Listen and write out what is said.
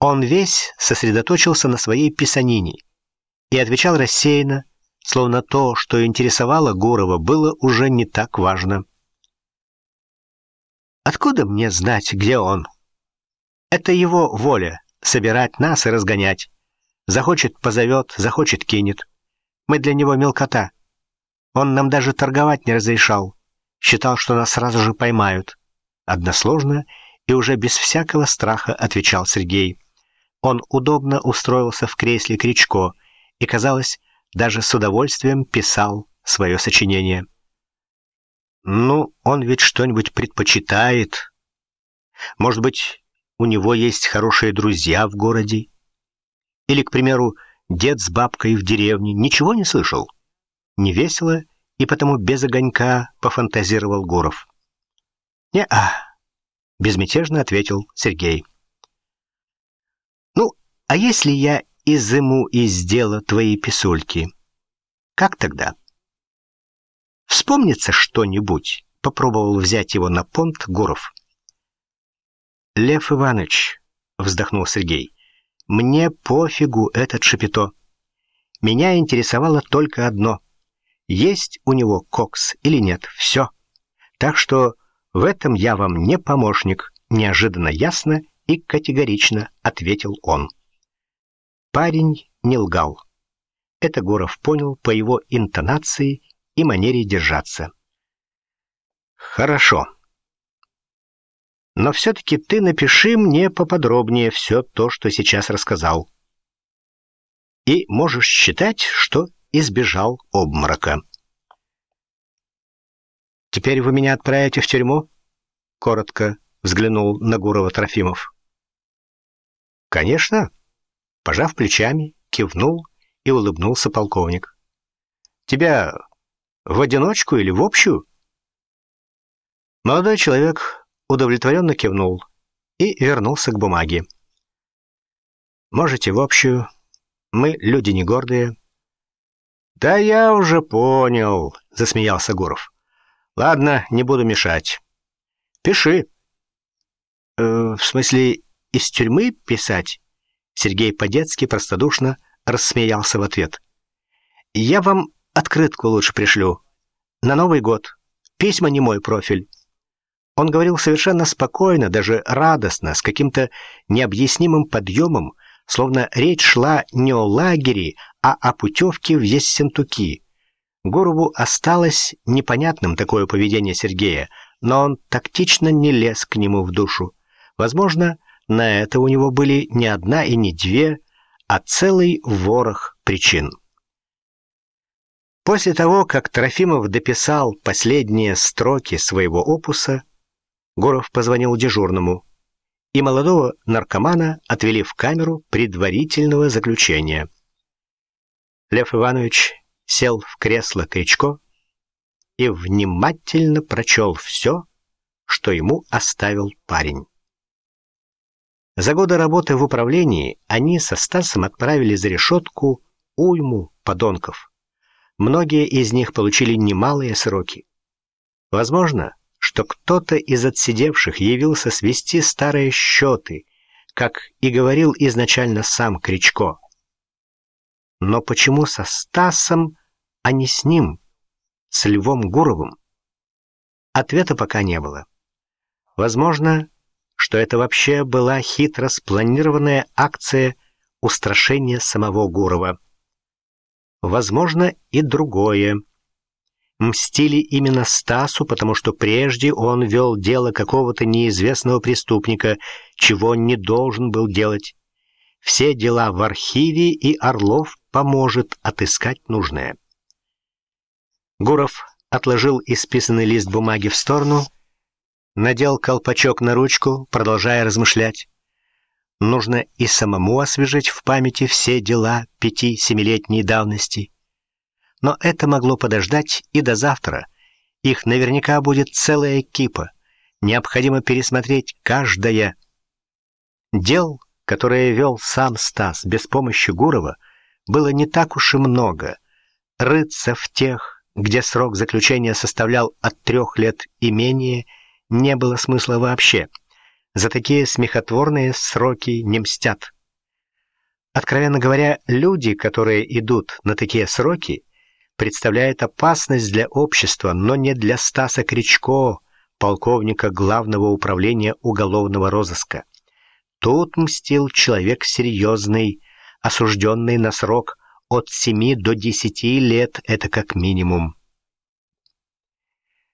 Он весь сосредоточился на своей писанине и отвечал рассеянно, словно то, что интересовало Гурова, было уже не так важно. «Откуда мне знать, где он? Это его воля — собирать нас и разгонять. Захочет — позовет, захочет — кинет. Мы для него мелкота. Он нам даже торговать не разрешал. Считал, что нас сразу же поймают». Односложно и уже без всякого страха отвечал Сергей. Он удобно устроился в кресле Кричко и, казалось, даже с удовольствием писал свое сочинение. «Ну, он ведь что-нибудь предпочитает. Может быть, у него есть хорошие друзья в городе? Или, к примеру, дед с бабкой в деревне. Ничего не слышал?» Невесело и потому без огонька пофантазировал Гуров. «Не-а», — безмятежно ответил Сергей. «Ну, а если я изыму из дела твои писульки, как тогда? Вспомнится что-нибудь?» — попробовал взять его на понт Гуров. «Лев Иванович», — вздохнул Сергей, — «мне пофигу этот Шапито. Меня интересовало только одно — есть у него кокс или нет, все. Так что в этом я вам не помощник», — неожиданно ясно и категорично ответил он. Парень не лгал. Это Гуров понял по его интонации и манере держаться. «Хорошо. Но все-таки ты напиши мне поподробнее все то, что сейчас рассказал. И можешь считать, что избежал обморока». «Теперь вы меня отправите в тюрьму?» — коротко взглянул на Гурова Трофимов. «Конечно», — пожав плечами, кивнул и улыбнулся полковник. «Тебя в одиночку или в общую?» Молодой человек удовлетворенно кивнул и вернулся к бумаге. «Можете в общую. Мы люди не гордые». «Да я уже понял», — засмеялся Гуров. «Ладно, не буду мешать. Пиши». В смысле, из тюрьмы писать?» Сергей по-детски простодушно рассмеялся в ответ. «Я вам открытку лучше пришлю. На Новый год. Письма не мой профиль». Он говорил совершенно спокойно, даже радостно, с каким-то необъяснимым подъемом, словно речь шла не о лагере, а о путевке в Ессентуки. Гурову осталось непонятным такое поведение Сергея, но он тактично не лез к нему в душу. Возможно, на это у него были не одна и не две, а целый ворох причин. После того, как Трофимов дописал последние строки своего опуса, Гуров позвонил дежурному, и молодого наркомана отвели в камеру предварительного заключения. Лев Иванович сел в кресло Кричко и внимательно прочел все, что ему оставил парень. За годы работы в управлении они со Стасом отправили за решетку уйму подонков. Многие из них получили немалые сроки. Возможно, что кто-то из отсидевших явился свести старые счеты, как и говорил изначально сам Кричко. Но почему со Стасом, а не с ним, с Львом Гуровым? Ответа пока не было. Возможно, что это вообще была хитро спланированная акция устрашения самого Гурова. Возможно, и другое. Мстили именно Стасу, потому что прежде он вел дело какого-то неизвестного преступника, чего не должен был делать. Все дела в архиве, и Орлов поможет отыскать нужное. Гуров отложил исписанный лист бумаги в сторону, надел колпачок на ручку, продолжая размышлять. Нужно и самому освежить в памяти все дела 5-7-летней давности. Но это могло подождать и до завтра. Их наверняка будет целая кипа. Необходимо пересмотреть каждое. Дел, которые вел сам Стас без помощи Гурова, было не так уж и много. Рыться в тех, где срок заключения составлял от 3 лет и менее, не было смысла вообще. За такие смехотворные сроки не мстят. Откровенно говоря, люди, которые идут на такие сроки, представляют опасность для общества, но не для Стаса Кричко, полковника Главного управления уголовного розыска. Тут мстил человек серьезный, осужденный на срок от 7 до 10 лет, это как минимум.